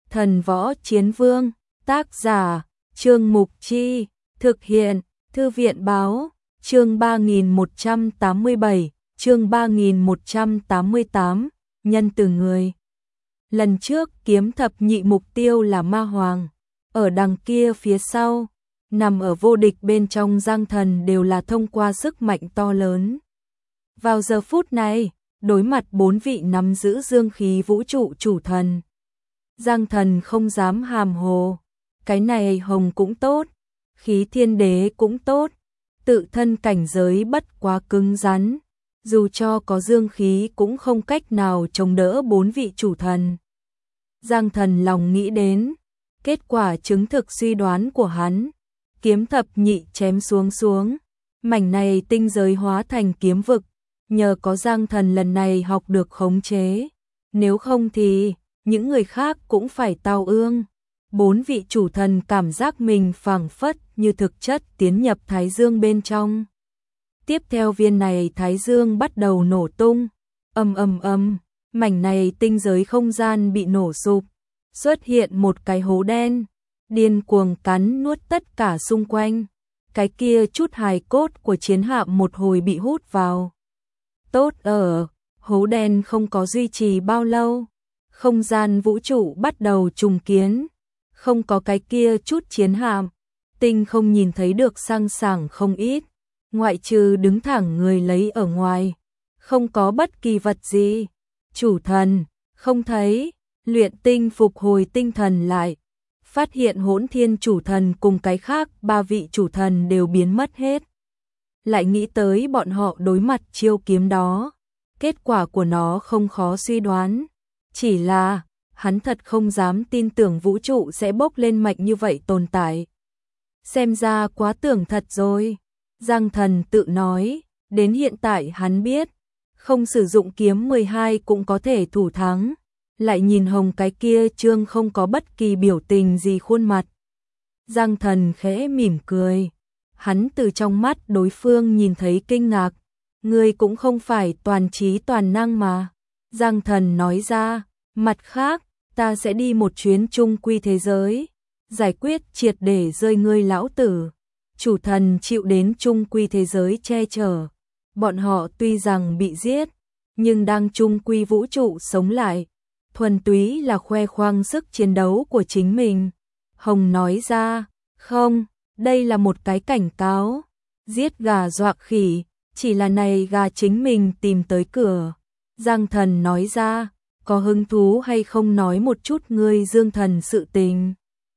Thần Võ Chiến Vương, tác giả, Trương Mục Chi, thực hiện, Thư viện Báo, chương 3187, chương 3188, nhân từ người. Lần trước kiếm thập nhị mục tiêu là Ma Hoàng, ở đằng kia phía sau, nằm ở vô địch bên trong Giang Thần đều là thông qua sức mạnh to lớn. Vào giờ phút này, đối mặt 4 vị nắm giữ dương khí vũ trụ chủ thần, Giang Thần không dám hàm hồ, cái này hồng cũng tốt, khí thiên đế cũng tốt, tự thân cảnh giới bất quá cứng rắn, dù cho có dương khí cũng không cách nào chống đỡ 4 vị chủ thần. Giang Thần lòng nghĩ đến, kết quả chứng thực suy đoán của hắn, kiếm thập nhị chém xuống, mảnh này tinh giới hóa thành kiếm vực, nhờ có Giang Thần lần này học được khống chế, nếu không thì những người khác cũng phải tao ương. 4 vị chủ thần cảm giác mình phảng phất như thực chất tiến nhập Thái Dương bên trong. Tiếp theo viên này Thái Dương bắt đầu nổ tung, ầm, mảnh này tinh giới không gian bị nổ sụp, xuất hiện một cái hố đen, điên cuồng cắn nuốt tất cả xung quanh. Cái kia chút hài cốt của chiến hạm một hồi bị hút vào. Tốt ở, hố đen không có duy trì bao lâu, không gian vũ trụ bắt đầu trùng kiến, không có cái kia chút chiến hạm, tinh không nhìn thấy được sang sảng không ít, ngoại trừ đứng thẳng người lấy ở ngoài, không có bất kỳ vật gì. Chủ thần, không thấy, Luyện Tinh phục hồi tinh thần lại, phát hiện Hỗn Thiên chủ thần cùng cái khác 3 vị chủ thần đều biến mất hết. Lại nghĩ tới bọn họ đối mặt chiêu kiếm đó, kết quả của nó không khó suy đoán, chỉ là hắn thật không dám tin tưởng vũ trụ sẽ bốc lên mạnh như vậy tồn tại. Xem ra quá tưởng thật rồi, Giang Thần tự nói, đến hiện tại hắn biết, không sử dụng kiếm 12 cũng có thể thủ thắng. Lại nhìn hồng cái kia trương không có bất kỳ biểu tình gì khuôn mặt. Giang Thần khẽ mỉm cười, hắn từ trong mắt đối phương nhìn thấy kinh ngạc, ngươi cũng không phải toàn trí toàn năng mà. Giang Thần nói ra, mặt khác, ta sẽ đi một chuyến chung quy thế giới, giải quyết triệt để rơi ngươi lão tử. Chủ thần chịu đến chung quy thế giới che chở, bọn họ tuy rằng bị giết, nhưng đang chung quy vũ trụ sống lại, thuần túy là khoe khoang sức chiến đấu của chính mình. Hồng nói ra, không, đây là một cái cảnh cáo, giết gà dọa khỉ, chỉ là này gà chính mình tìm tới cửa. Giang Thần nói ra, có hứng thú hay không nói một chút ngươi Dương Thần sự tình?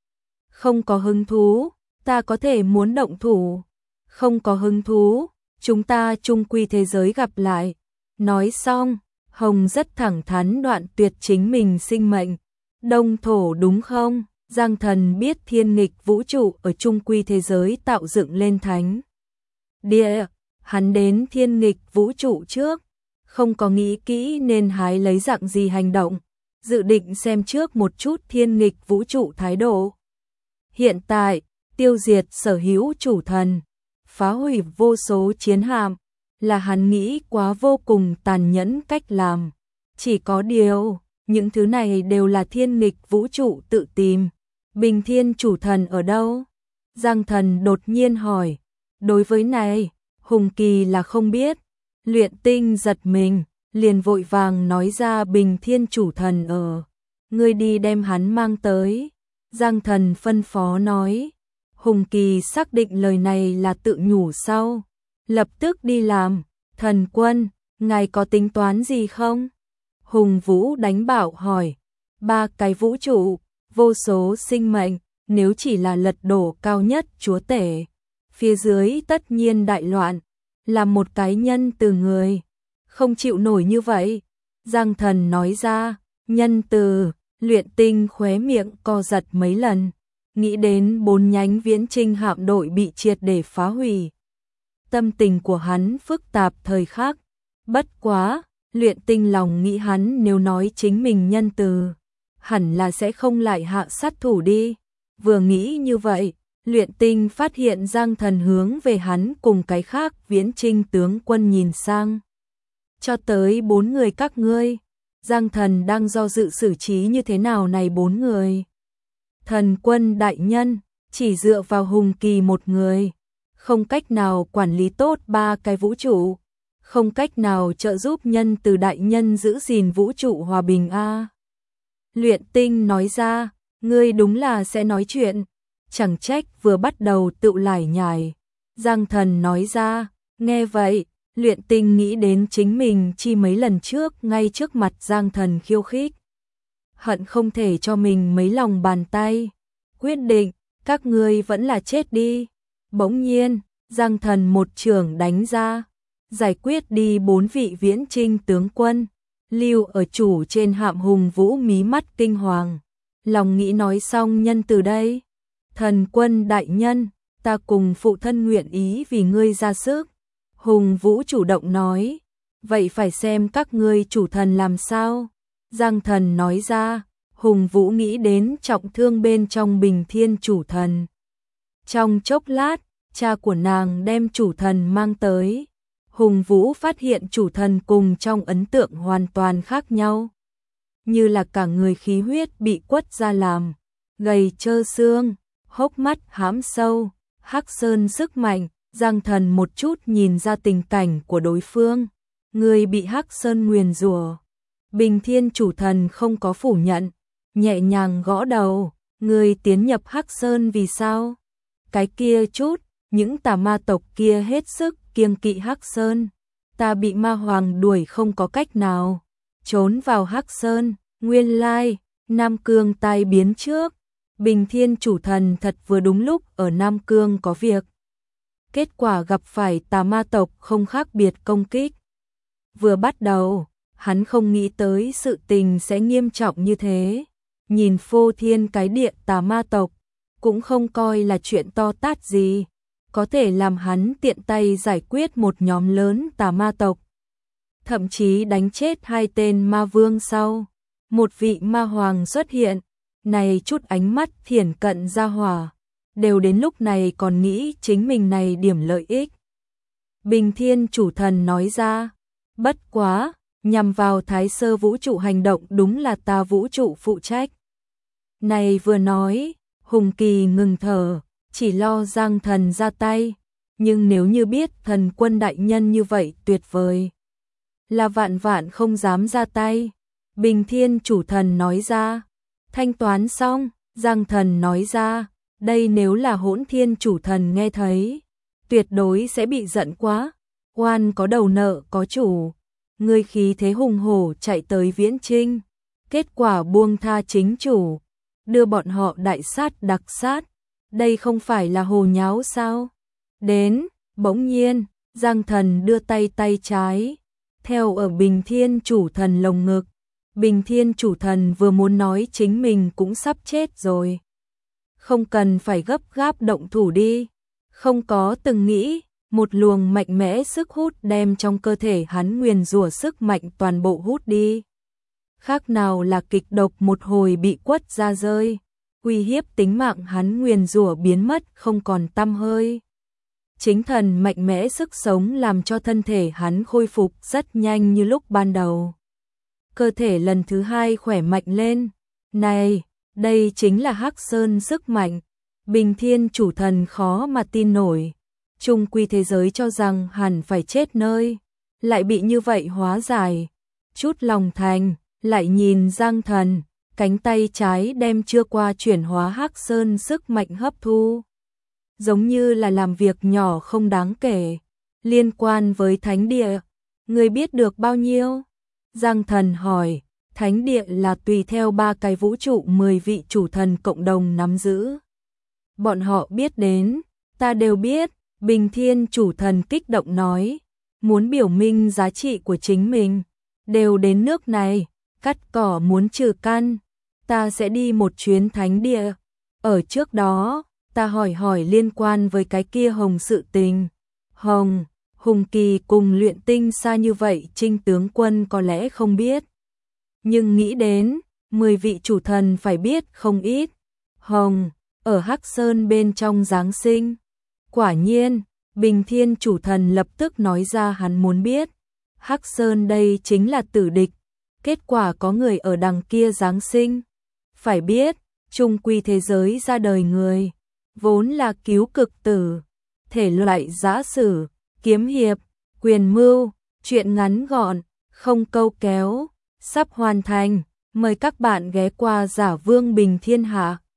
Không có hứng thú, ta có thể muốn động thủ. Không có hứng thú, chúng ta chung quy thế giới gặp lại. Nói xong, Hồng rất thẳng thắn đoạn tuyệt chính mình sinh mệnh. Đông thổ đúng không? Giang Thần biết thiên nghịch vũ trụ ở chung quy thế giới tạo dựng lên thánh địa, hắn đến thiên nghịch vũ trụ trước, không có nghĩ kỹ nên hái lấy dạng gì hành động, dự định xem trước một chút thiên nghịch vũ trụ thái độ. Hiện tại, tiêu diệt sở hữu chủ thần, phá hủy vô số chiến hạm, là hắn nghĩ quá vô cùng tàn nhẫn cách làm. Chỉ có điều, những thứ này đều là thiên nghịch vũ trụ tự tìm. Bình thiên chủ thần ở đâu? Giang Thần đột nhiên hỏi. Đối với này, Hùng Kỳ là không biết. Luyện Tinh giật mình, liền vội vàng nói ra Bình thiên chủ thần ở. Ngươi đi đem hắn mang tới. Giang Thần phân phó nói. Hùng Kỳ xác định lời này là tự nhủ sau, lập tức đi làm. Thần quân, ngài có tính toán gì không? Hùng Vũ đánh bảo hỏi. 3 cái vũ trụ, vô số sinh mệnh, nếu chỉ là lật đổ cao nhất chúa tể, phía dưới tất nhiên đại loạn, là một cái nhân từ người, không chịu nổi như vậy. Giang Thần nói ra, nhân từ, Luyện Tinh khóe miệng co giật mấy lần, nghĩ đến 4 nhánh viễn trinh hạm đội bị triệt để phá hủy. Tâm tình của hắn phức tạp thời khắc, bất quá, Luyện Tinh lòng nghĩ hắn nếu nói chính mình nhân từ, hẳn là sẽ không lại hạ sát thủ đi. Vừa nghĩ như vậy, Luyện Tinh phát hiện Giang Thần hướng về hắn cùng cái khác viễn trinh tướng quân nhìn sang. Cho tới 4 người các ngươi, Giang Thần đang do dự xử trí như thế nào này 4 người. Thần Quân đại nhân, chỉ dựa vào Hùng Kỳ một người, không cách nào quản lý tốt 3 cái vũ trụ, không cách nào trợ giúp nhân từ đại nhân giữ gìn vũ trụ hòa bình a. Luyện Tinh nói ra, ngươi đúng là sẽ nói chuyện, chẳng trách vừa bắt đầu tự lải nhải. Giang Thần nói ra, nghe vậy, Luyện Tinh nghĩ đến chính mình chi mấy lần trước ngay trước mặt Giang Thần khiêu khích. Hận không thể cho mình mấy lòng bàn tay. Quyết định, các ngươi vẫn là chết đi. Bỗng nhiên, Giang Thần một chưởng đánh ra, giải quyết đi 4 vị Viễn Trinh tướng quân. Lưu ở chủ trên Hạm Hùng Vũ mí mắt kinh hoàng, lòng nghĩ nói xong nhân từ đây. Thần Quân đại nhân, ta cùng phụ thân nguyện ý vì ngươi ra sức. Hùng Vũ chủ động nói, vậy phải xem các ngươi chủ thần làm sao. Giang Thần nói ra, Hùng Vũ nghĩ đến trọng thương bên trong Bình Thiên chủ thần. Trong chốc lát, cha của nàng đem chủ thần mang tới. Hùng Vũ phát hiện chủ thần cùng trong ấn tượng hoàn toàn khác nhau. Như là cả người khí huyết bị quất ra làm, gầy trơ xương, hốc mắt hám sâu, hắc sơn sức mạnh. Giang Thần một chút nhìn ra tình cảnh của đối phương. Người bị hắc sơn nguyền rủa. Bình Thiên chủ thần không có phủ nhận, nhẹ nhàng gõ đầu. Người tiến nhập hắc sơn vì sao? Cái kia chút, những tà ma tộc kia hết sức kiêng kỵ hắc sơn. Ta bị ma hoàng đuổi không có cách nào, trốn vào hắc sơn. Nguyên lai, Nam Cương tai biến trước. Bình Thiên chủ thần thật vừa đúng lúc ở Nam Cương có việc. Kết quả gặp phải tà ma tộc không khác biệt công kích. Vừa bắt đầu, hắn không nghĩ tới sự tình sẽ nghiêm trọng như thế. Nhìn phô thiên cái địa tà ma tộc, cũng không coi là chuyện to tát gì. Có thể làm hắn tiện tay giải quyết một nhóm lớn tà ma tộc. Thậm chí đánh chết 2 tên ma vương sau. Một vị ma hoàng xuất hiện. Này chút ánh mắt thiển cận ra hỏa. Đều đến lúc này còn nghĩ chính mình này điểm lợi ích. Bình Thiên chủ thần nói ra, bất quá, nhằm vào Thái Sơ vũ trụ hành động đúng là ta vũ trụ phụ trách. Này vừa nói, Hùng Kỳ ngừng thở, chỉ lo Giang Thần ra tay, nhưng nếu như biết Thần Quân đại nhân như vậy tuyệt vời, là vạn vạn không dám ra tay. Bình Thiên chủ thần nói ra, thanh toán xong, Giang Thần nói ra, đây nếu là Hỗn Thiên chủ thần nghe thấy, tuyệt đối sẽ bị giận quá. Oan có đầu nợ có chủ, ngươi khí thế hùng hổ chạy tới Viễn Trinh, kết quả buông tha chính chủ, đưa bọn họ đại sát đặc sát, đây không phải là hồ nháo sao? Đến, bỗng nhiên, Giang Thần đưa tay trái, theo ở Bình Thiên chủ thần lồng ngực. Bình Thiên chủ thần vừa muốn nói chính mình cũng sắp chết rồi. Không cần phải gấp gáp động thủ đi. Không có từng nghĩ, một luồng mạnh mẽ sức hút đem trong cơ thể hắn nguyền rủa sức mạnh toàn bộ hút đi. Khác nào là kịch độc một hồi bị quất ra rơi, uy hiếp tính mạng hắn nguyền rủa biến mất không còn tăm hơi. Chính thần mạnh mẽ sức sống làm cho thân thể hắn khôi phục rất nhanh như lúc ban đầu. Cơ thể lần thứ 2 khỏe mạnh lên. Này, đây chính là Hắc Sơn sức mạnh. Bình Thiên chủ thần khó mà tin nổi. Trung quy thế giới cho rằng hẳn phải chết nơi, lại bị như vậy hóa giải. Chút lòng thành, lại nhìn Giang Thần, cánh tay trái đem chưa qua chuyển hóa Hắc Sơn sức mạnh hấp thu. Giống như là làm việc nhỏ không đáng kể. Liên quan với thánh địa, người biết được bao nhiêu? Giang Thần hỏi, thánh địa là tùy theo 3 cái vũ trụ 10 vị chủ thần cộng đồng nắm giữ. Bọn họ biết đến, ta đều biết. Bình Thiên chủ thần kích động nói, muốn biểu minh giá trị của chính mình, đều đến nước này, cắt cỏ muốn trừ căn, ta sẽ đi một chuyến thánh địa. Ở trước đó, ta hỏi liên quan với cái kia Hồng sự tình. Hùng Kỳ cùng Luyện Tinh xa như vậy Trinh tướng quân có lẽ không biết. Nhưng nghĩ đến, 10 vị chủ thần phải biết không ít. Ở Hắc Sơn bên trong Giáng sinh. Quả nhiên, Bình Thiên chủ thần lập tức nói ra hắn muốn biết. Hắc Sơn đây chính là tử địch. kết quả có người ở đằng kia giáng sinh. Phải biết, chung quy thế giới ra đời người, vốn là cứu cực tử, thể loại giã sử, kiếm hiệp, quyền mưu, truyện ngắn gọn, không câu kéo, sắp hoàn thành, mời các bạn ghé qua Giả Vương Bình Thiên Hạ.